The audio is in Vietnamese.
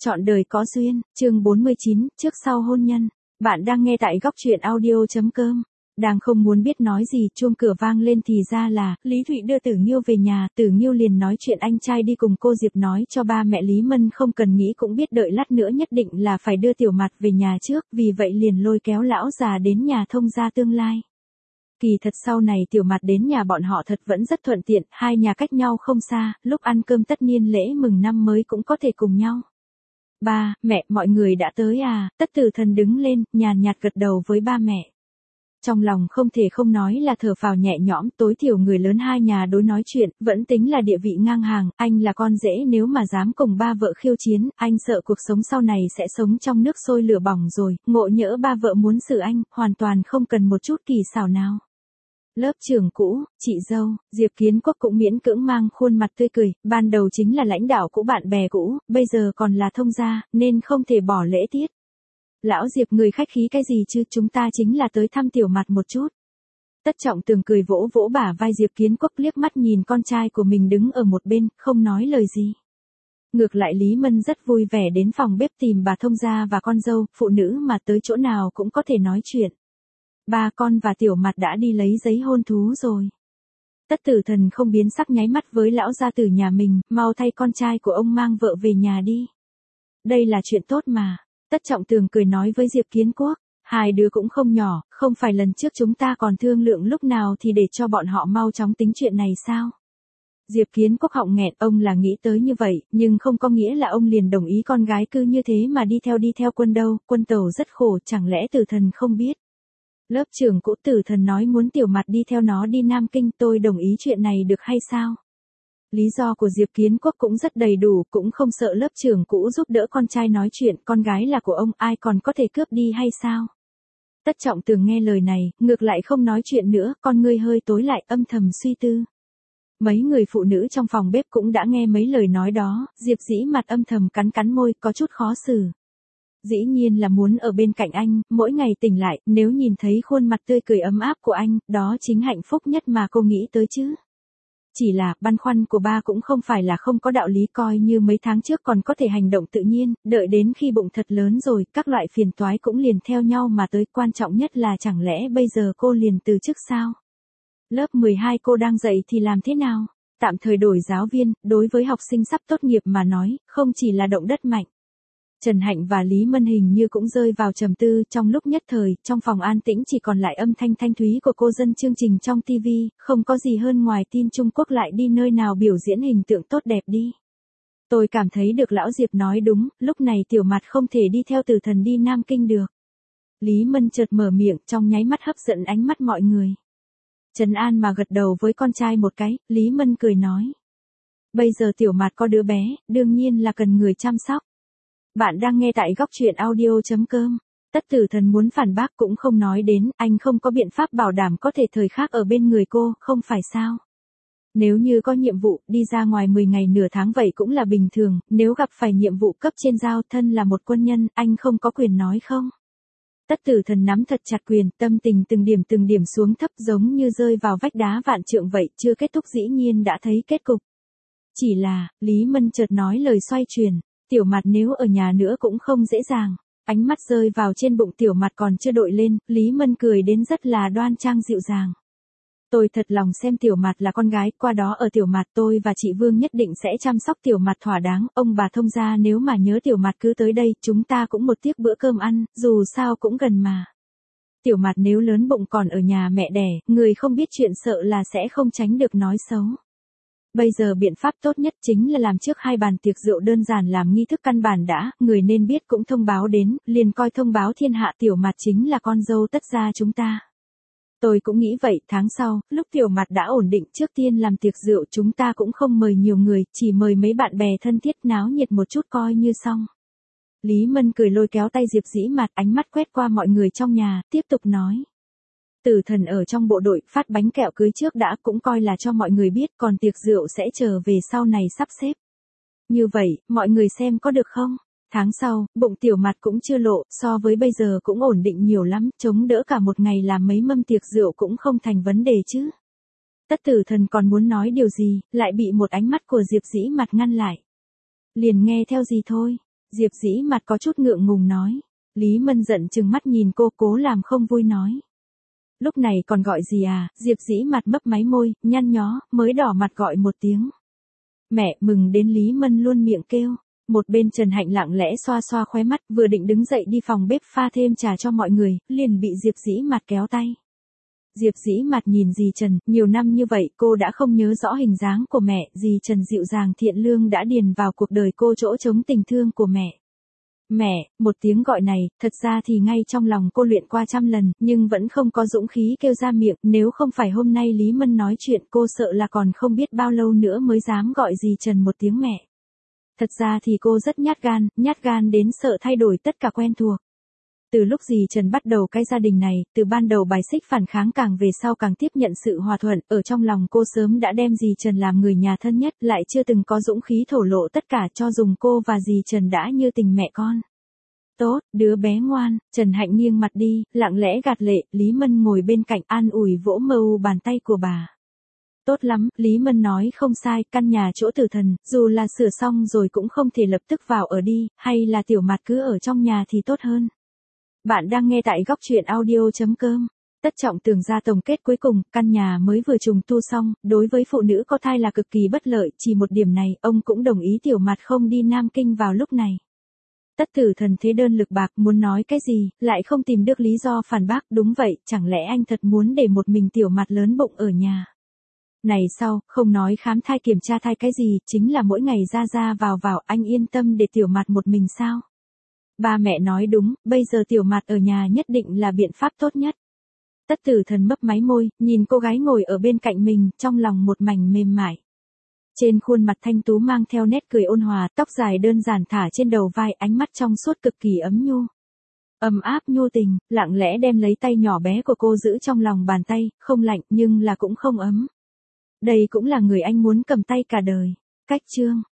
Chọn đời có duyên, chương 49, trước sau hôn nhân. Bạn đang nghe tại góc truyện audio.com. Đang không muốn biết nói gì, chuông cửa vang lên thì ra là Lý Thụy đưa Tử Nghiêu về nhà. Tử Nghiêu liền nói chuyện anh trai đi cùng cô Diệp nói cho ba mẹ Lý Mân không cần nghĩ cũng biết đợi lát nữa nhất định là phải đưa Tiểu Mạt về nhà trước, vì vậy liền lôi kéo lão già đến nhà thông gia tương lai. Kỳ thật sau này Tiểu Mạt đến nhà bọn họ thật vẫn rất thuận tiện, hai nhà cách nhau không xa, lúc ăn cơm tất niên lễ mừng năm mới cũng có thể cùng nhau. Ba, mẹ, mọi người đã tới à? Tất Tử Thần đứng lên, nhàn nhạt gật đầu với ba mẹ. Trong lòng không thể không nói là thở phào nhẹ nhõm, tối thiểu người lớn hai nhà đối nói chuyện, vẫn tính là địa vị ngang hàng, anh là con rể nếu mà dám cùng ba vợ khiêu chiến, anh sợ cuộc sống sau này sẽ sống trong nước sôi lửa bỏng rồi, ngộ nhỡ ba vợ muốn xử anh, hoàn toàn không cần một chút kỳ xảo nào. Lớp trưởng cũ, chị dâu, Diệp Kiến Quốc cũng miễn cưỡng mang khuôn mặt tươi cười, ban đầu chính là lãnh đạo cũ bạn bè cũ, bây giờ còn là thông gia, nên không thể bỏ lễ tiết. Lão Diệp người khách khí cái gì chứ, chúng ta chính là tới thăm Tiểu Mạt một chút. Tất Trọng Tường cười vỗ vỗ bả vai Diệp Kiến Quốc, liếc mắt nhìn con trai của mình đứng ở một bên, không nói lời gì. Ngược lại Lý Mân rất vui vẻ đến phòng bếp tìm bà thông gia và con dâu, phụ nữ mà tới chỗ nào cũng có thể nói chuyện. Ba con và Tiểu Mạt đã đi lấy giấy hôn thú rồi. Tất Tử Thần không biến sắc nháy mắt với lão gia tử nhà mình, mau thay con trai của ông mang vợ về nhà đi. Đây là chuyện tốt mà. Tất Trọng Tường cười nói với Diệp Kiến Quốc, hai đứa cũng không nhỏ, không phải lần trước chúng ta còn thương lượng lúc nào thì để cho bọn họ mau chóng tính chuyện này sao? Diệp Kiến Quốc họng nghẹn, ông là nghĩ tới như vậy, nhưng không có nghĩa là ông liền đồng ý con gái cứ như thế mà đi theo quân đâu, quân tàu rất khổ, chẳng lẽ Tử Thần không biết? Lớp trưởng cũ Tử Thần nói muốn Tiểu Mạt đi theo nó đi Nam Kinh, tôi đồng ý chuyện này được hay sao? Lý do của Diệp Kiến Quốc cũng rất đầy đủ, cũng không sợ lớp trưởng cũ giúp đỡ con trai nói chuyện, con gái là của ông, ai còn có thể cướp đi hay sao? Tất Trọng Tường nghe lời này, ngược lại không nói chuyện nữa, con ngươi hơi tối lại, âm thầm suy tư. Mấy người phụ nữ trong phòng bếp cũng đã nghe mấy lời nói đó, Diệp Dĩ mặt âm thầm cắn môi, có chút khó xử. Dĩ nhiên là muốn ở bên cạnh anh, mỗi ngày tỉnh lại, nếu nhìn thấy khuôn mặt tươi cười ấm áp của anh, đó chính hạnh phúc nhất mà cô nghĩ tới chứ. Chỉ là, băn khoăn của ba cũng không phải là không có đạo lý, coi như mấy tháng trước còn có thể hành động tự nhiên, đợi đến khi bụng thật lớn rồi, các loại phiền toái cũng liền theo nhau mà tới, quan trọng nhất là chẳng lẽ bây giờ cô liền từ chức sao? Lớp 12 cô đang dạy thì làm thế nào? Tạm thời đổi giáo viên, đối với học sinh sắp tốt nghiệp mà nói, không chỉ là động đất mạnh. Trần Hạnh và Lý Mân hình như cũng rơi vào trầm tư, trong lúc nhất thời, trong phòng an tĩnh chỉ còn lại âm thanh thanh thúy của cô dân chương trình trong TV, không có gì hơn ngoài tin Trung Quốc lại đi nơi nào biểu diễn hình tượng tốt đẹp đi. Tôi cảm thấy được lão Diệp nói đúng, lúc này Tiểu Mạt không thể đi theo Tử Thần đi Nam Kinh được. Lý Mân chợt mở miệng, trong nháy mắt hấp dẫn ánh mắt mọi người. Trần An mà gật đầu với con trai một cái, Lý Mân cười nói. Bây giờ Tiểu Mạt có đứa bé, đương nhiên là cần người chăm sóc. Bạn đang nghe tại góc truyện audio.com. Tất Tử Thần muốn phản bác cũng không nói đến, anh không có biện pháp bảo đảm có thể thời khắc ở bên người cô, không phải sao? Nếu như có nhiệm vụ, đi ra ngoài 10 ngày nửa tháng vậy cũng là bình thường, nếu gặp phải nhiệm vụ cấp trên giao, thân là một quân nhân, anh không có quyền nói không? Tất Tử Thần nắm thật chặt quyền, tâm tình từng điểm xuống thấp giống như rơi vào vách đá vạn trượng vậy, chưa kết thúc dĩ nhiên đã thấy kết cục. Chỉ là, Lý Mân chợt nói lời xoay chuyển. Tiểu Mạt nếu ở nhà nữa cũng không dễ dàng. Ánh mắt rơi vào trên bụng Tiểu Mạt còn chưa đội lên, Lý Mân cười đến rất là đoan trang dịu dàng. Tôi thật lòng xem Tiểu Mạt là con gái, qua đó ở Tiểu Mạt tôi và chị Vương nhất định sẽ chăm sóc Tiểu Mạt thỏa đáng, ông bà thông gia nếu mà nhớ Tiểu Mạt cứ tới đây, chúng ta cũng một tiếc bữa cơm ăn, dù sao cũng gần mà. Tiểu Mạt nếu lớn bụng còn ở nhà mẹ đẻ, người không biết chuyện sợ là sẽ không tránh được nói xấu. Bây giờ biện pháp tốt nhất chính là làm trước 2 bàn tiệc rượu đơn giản làm nghi thức căn bản đã, người nên biết cũng thông báo đến, liền coi thông báo thiên hạ Tiểu Mạt chính là con dâu Tất gia chúng ta. Tôi cũng nghĩ vậy, tháng sau, lúc Tiểu Mạt đã ổn định, trước tiên làm tiệc rượu chúng ta cũng không mời nhiều người, chỉ mời mấy bạn bè thân thiết náo nhiệt một chút coi như xong. Lý Mân cười lôi kéo tay Diệp Dĩ Mạt, ánh mắt quét qua mọi người trong nhà, tiếp tục nói. Tử Thần ở trong bộ đội, phát bánh kẹo cưới trước đã cũng coi là cho mọi người biết, còn tiệc rượu sẽ chờ về sau này sắp xếp. Như vậy, mọi người xem có được không? Tháng sau, bụng Tiểu Mạt cũng chưa lộ, so với bây giờ cũng ổn định nhiều lắm, chống đỡ cả một ngày làm mấy mâm tiệc rượu cũng không thành vấn đề chứ. Tất Tử Thần còn muốn nói điều gì, lại bị một ánh mắt của Diệp Dĩ Mạt ngăn lại. Liền nghe theo gì thôi. Diệp Dĩ mặt có chút ngượng ngùng nói. Lý Mân giận chừng mắt nhìn cô, cố làm không vui nói. Lúc này còn gọi gì à? Diệp Dĩ mặt mấp máy môi, nhăn nhó, mới đỏ mặt gọi một tiếng. Mẹ, mừng đến Lý Mân luôn miệng kêu. Một bên Trần Hạnh lặng lẽ xoa xoa khóe mắt, vừa định đứng dậy đi phòng bếp pha thêm trà cho mọi người, liền bị Diệp Dĩ mặt kéo tay. Diệp Dĩ mặt nhìn dì Trần, nhiều năm như vậy cô đã không nhớ rõ hình dáng của mẹ, dì Trần dịu dàng thiện lương đã điền vào cuộc đời cô chỗ trống tình thương của mẹ. Mẹ, một tiếng gọi này, thật ra thì ngay trong lòng cô luyện qua trăm lần, nhưng vẫn không có dũng khí kêu ra miệng, nếu không phải hôm nay Lý Mân nói chuyện cô sợ là còn không biết bao lâu nữa mới dám gọi dì Trần một tiếng mẹ. Thật ra thì cô rất nhát gan đến sợ thay đổi tất cả quen thuộc. Từ lúc dì Trần bắt đầu cái gia đình này, từ ban đầu bài xích phản kháng càng về sau càng tiếp nhận sự hòa thuận, ở trong lòng cô sớm đã đem dì Trần làm người nhà thân nhất, lại chưa từng có dũng khí thổ lộ tất cả cho dùng cô và dì Trần đã như tình mẹ con. Tốt, đứa bé ngoan. Trần Hạnh nghiêng mặt đi, lặng lẽ gạt lệ, Lý Mân ngồi bên cạnh an ủi vỗ mưu bàn tay của bà. Tốt lắm, Lý Mân nói không sai, căn nhà chỗ tử thần, dù là sửa xong rồi cũng không thể lập tức vào ở đi, hay là Tiểu Mạt cứ ở trong nhà thì tốt hơn. Bạn đang nghe tại góc truyện audio.com. Tất Trọng Tường ra tổng kết cuối cùng, căn nhà mới vừa trùng tu xong, đối với phụ nữ có thai là cực kỳ bất lợi, chỉ một điểm này, ông cũng đồng ý Tiểu Mạt không đi Nam Kinh vào lúc này. Tất Tử Thần thế đơn lực bạc, muốn nói cái gì, lại không tìm được lý do phản bác, đúng vậy, chẳng lẽ anh thật muốn để một mình Tiểu Mạt lớn bụng ở nhà. Này sau, không nói khám thai kiểm tra thai cái gì, chính là mỗi ngày ra vào, anh yên tâm để Tiểu Mạt một mình sao? Ba mẹ nói đúng, bây giờ Tiểu Mạt ở nhà nhất định là biện pháp tốt nhất. Tất Tử Thần mấp máy môi, nhìn cô gái ngồi ở bên cạnh mình, trong lòng một mảnh mềm mại. Trên khuôn mặt thanh tú mang theo nét cười ôn hòa, tóc dài đơn giản thả trên đầu vai, ánh mắt trong suốt cực kỳ ấm nhu. Ấm áp nhu tình, lặng lẽ đem lấy tay nhỏ bé của cô giữ trong lòng bàn tay, không lạnh nhưng là cũng không ấm. Đây cũng là người anh muốn cầm tay cả đời. Cách chương.